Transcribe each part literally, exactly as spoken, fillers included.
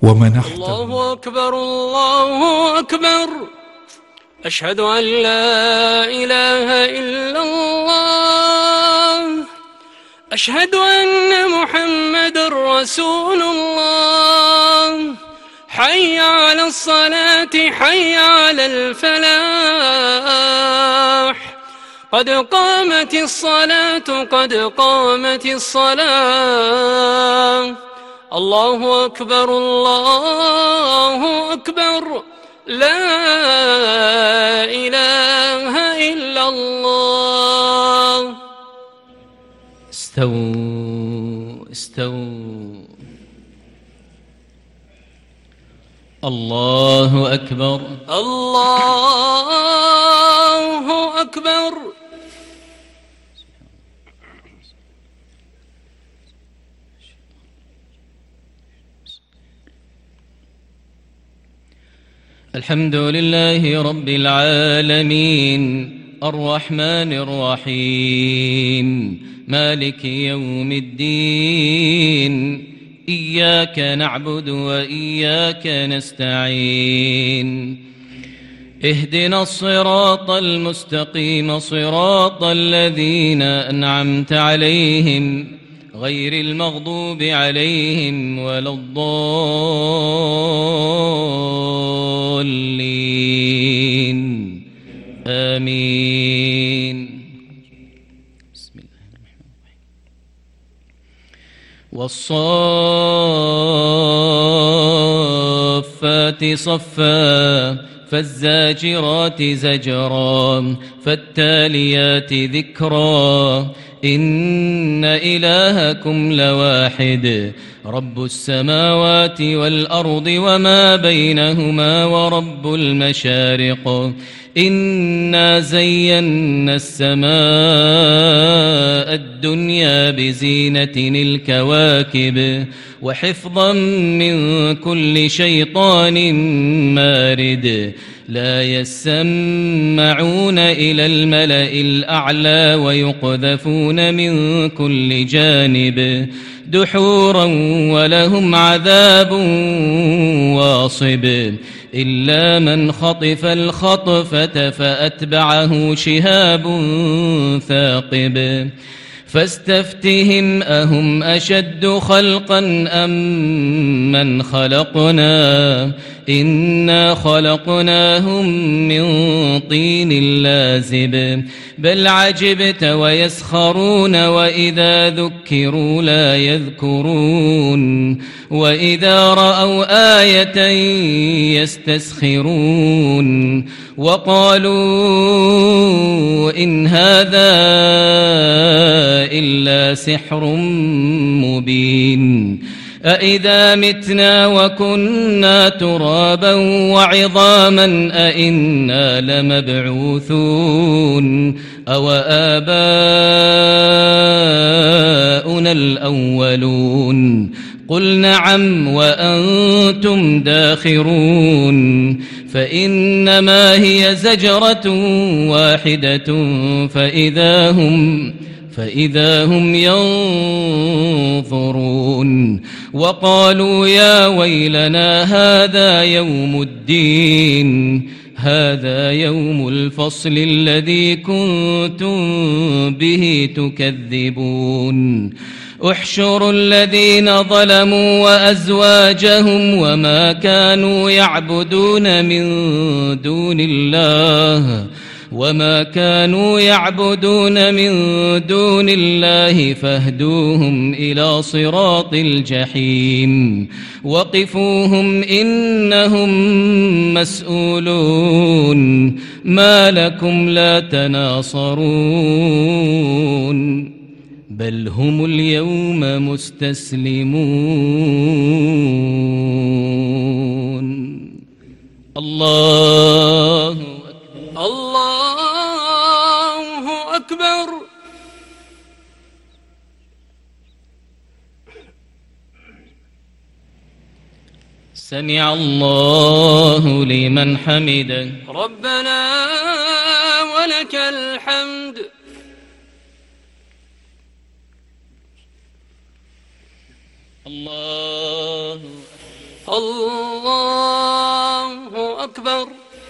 ومنحته. الله أكبر الله أكبر، أشهد أن لا إله إلا الله، أشهد أن محمد رسول الله. حي على الصلاة حي على الفلاح، قد قامت الصلاة قد قامت الصلاة. الله أكبر الله أكبر، لا إله إلا الله. استووا استووا. الله أكبر الله أكبر. الحمد لله رب العالمين، الرحمن الرحيم، مالك يوم الدين، إياك نعبد وإياك نستعين، اهدنا الصراط المستقيم، صراط الذين أنعمت عليهم غير المغضوب عليهم ولا الضالين، آمين. بسم الله الرحمن الرحيم. والصافات صفا، فالزاجرات زجرا، فالتاليات ذكرا، إن إلهكم لواحد، رب السماوات والأرض وما بينهما ورب المشارق. إنا زينا السماء الدنيا بزينة الكواكب، وحفظا من كل شيطان مارد. لا يسمعون إلى الملأ الأعلى ويقذفون من كل جانب دحورا، ولهم عذاب واصب. إلا من خطف الخطفة فأتبعه شهاب ثاقب. فاستفتهم أهم أشد خلقا أم من خلقنا، إنا خلقناهم من طين لازب. بل عجبت ويسخرون، وإذا ذكروا لا يذكرون، وإذا رأوا آية يستسخرون، وقالوا إن هذا إلا سحر مبين. أإذا متنا وكنا ترابا وعظاما أإنا لمبعوثون أو آباؤنا الأولون. قل نعم وأنتم داخرون. فإنما هي زجرة واحدة فإذا هم فإذا هم ينظرون. وقالوا يا ويلنا هذا يوم الدين، هذا يوم الفصل الذي كنتم به تكذبون. احشروا الذين ظلموا وأزواجهم وما كانوا يعبدون من دون الله وما كانوا يعبدون من دون الله فاهدوهم إلى صراط الجحيم. وقفوهم إنهم مسؤولون. ما لكم لا تناصرون بل هم اليوم مستسلمون. الله الله أكبر. سمع الله لمن حمده. ربنا ولك الحمد. الله الله أكبر.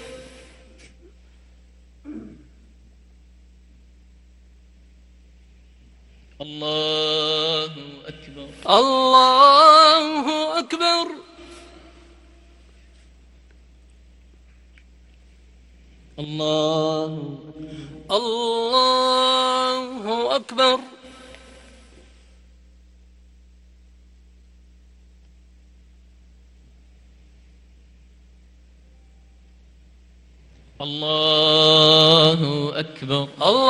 الله أكبر. الله أكبر. الله الله أكبر. الله أكبر.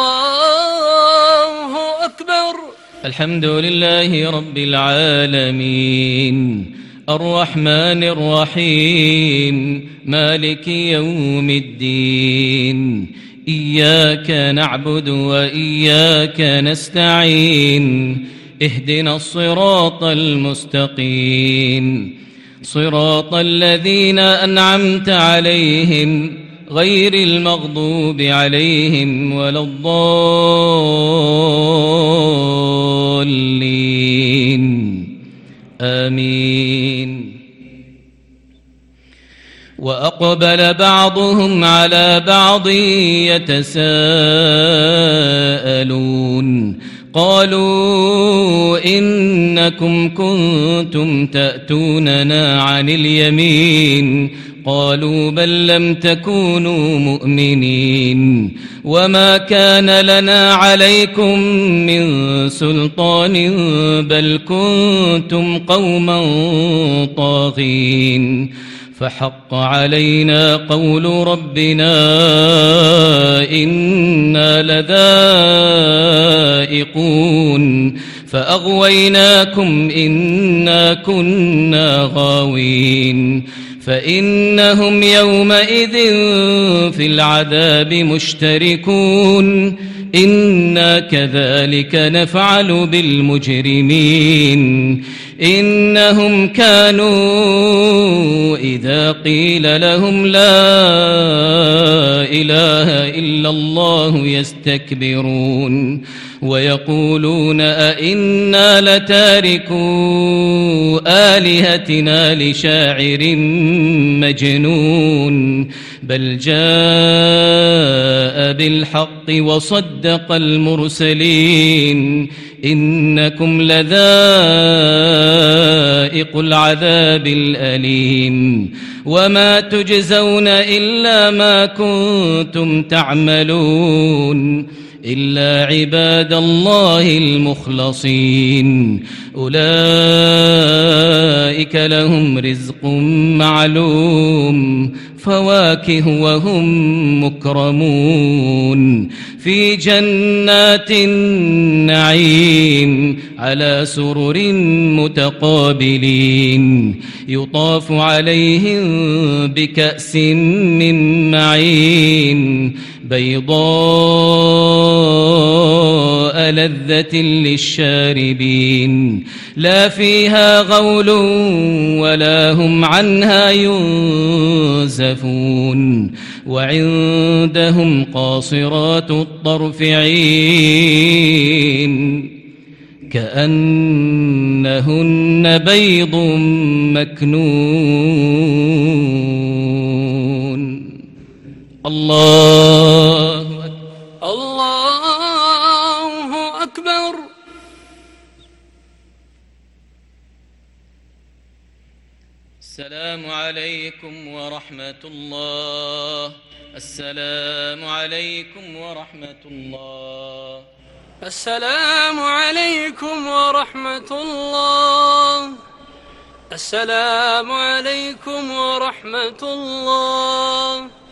الله أكبر. الحمد لله رب العالمين الرحمن الرحيم مالك يوم الدين إياك نعبد وإياك نستعين اهدنا الصراط المستقيم صراط الذين أنعمت عليهم غير المغضوب عليهم ولا الضالين آمين. وأقبل بعضهم على بعض يتساءلون قالوا إنكم كنتم تأتوننا عن اليمين قالوا بل لم تكونوا مؤمنين وما كان لنا عليكم من سلطان بل كنتم قوما طاغين فحق علينا قول ربنا إنا لذائقون فأغويناكم إنا كنا غاوين فإنهم يومئذ في العذاب مشتركون إنا كذلك نفعل بالمجرمين إنهم كانوا إذا قيل لهم لا إله إلا الله يستكبرون ويقولون أئنا لتاركو آلهتنا لشاعر مجنون بل جاء بالحق وصدق المرسلين إنكم لذائق العذاب الأليم وما تجزون إلا ما كنتم تعملون إلا عباد الله المخلصين أولئك لهم رزق معلوم فواكه وهم مكرمون في جنات النعيم على سرر متقابلين يطاف عليهم بكأس من معين بيضاء لذة للشاربين لا فيها غول ولا هم عنها ينزفون وعندهم قاصرات الطرف عين كأنهن بيض مكنون الله أكبر. الله أكبر. السلام عليكم ورحمة الله. السلام عليكم ورحمة الله. السلام عليكم ورحمة الله. السلام عليكم ورحمة الله.